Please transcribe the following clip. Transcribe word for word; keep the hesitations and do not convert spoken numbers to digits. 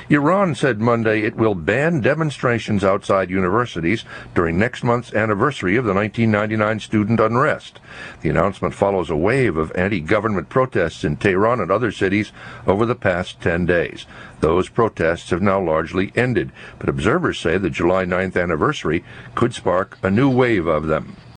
Iran said Monday it will ban demonstrations outside universities during next month's anniversary of the nineteen ninety-nine student unrest. The announcement follows a wave of anti-government protests in Tehran and other cities over the past ten days. Those protests have now largely ended, but observers say the July ninth anniversary could spark a new wave of them.